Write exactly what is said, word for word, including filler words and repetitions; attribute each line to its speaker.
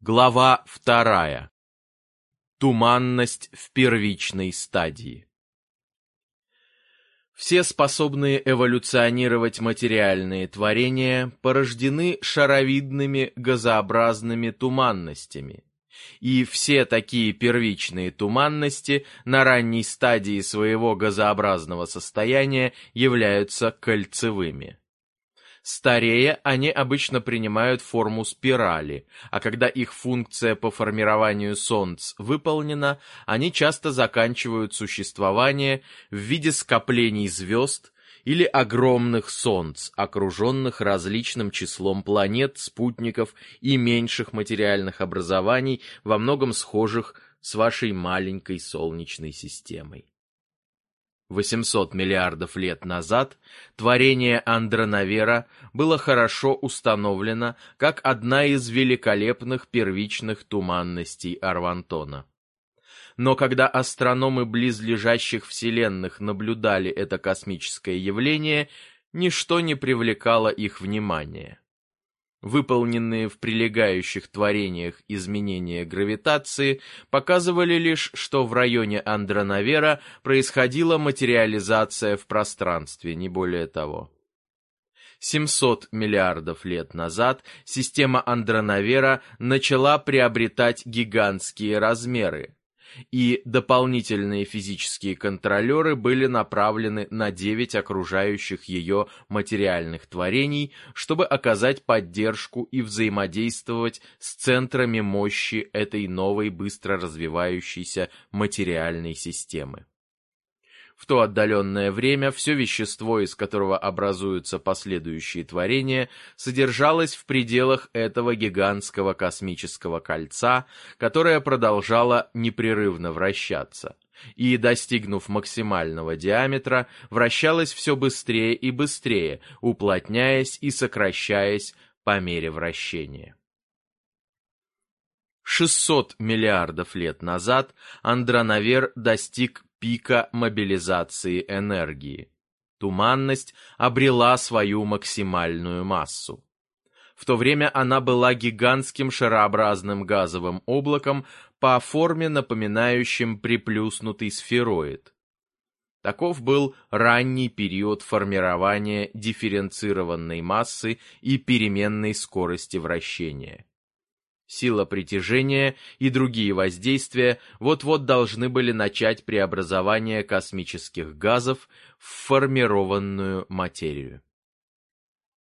Speaker 1: Глава вторая. Туманность в первичной стадии. Все способные эволюционировать материальные творения порождены шаровидными газообразными туманностями, и все такие первичные туманности на ранней стадии своего газообразного состояния являются кольцевыми. Старея, они обычно принимают форму спирали, а когда их функция по формированию солнц выполнена, они часто заканчивают существование в виде скоплений звезд или огромных солнц, окруженных различным числом планет, спутников и меньших материальных образований, во многом схожих с вашей маленькой Солнечной системой. восемьсот миллиардов лет назад творение Андроновера было хорошо установлено как одна из великолепных первичных туманностей Арвантона. Но когда астрономы близлежащих вселенных наблюдали это космическое явление, ничто не привлекало их внимания. Выполненные в прилегающих творениях изменения гравитации показывали лишь, что в районе Андроновера происходила материализация в пространстве, не более того. семьсот миллиардов лет назад система Андроновера начала приобретать гигантские размеры, и дополнительные физические контролеры были направлены на девять окружающих ее материальных творений, чтобы оказать поддержку и взаимодействовать с центрами мощи этой новой быстро развивающейся материальной системы. В то отдаленное время все вещество, из которого образуются последующие творения, содержалось в пределах этого гигантского космического кольца, которое продолжало непрерывно вращаться, и, достигнув максимального диаметра, вращалось все быстрее и быстрее, уплотняясь и сокращаясь по мере вращения. шестьсот миллиардов лет назад Андроновер достиг пика мобилизации энергии. Туманность обрела свою максимальную массу. В то время она была гигантским шарообразным газовым облаком по форме, напоминающим приплюснутый сфероид. Таков был ранний период формирования дифференцированной массы и переменной скорости вращения. Сила притяжения и другие воздействия вот-вот должны были начать преобразование космических газов в формированную материю.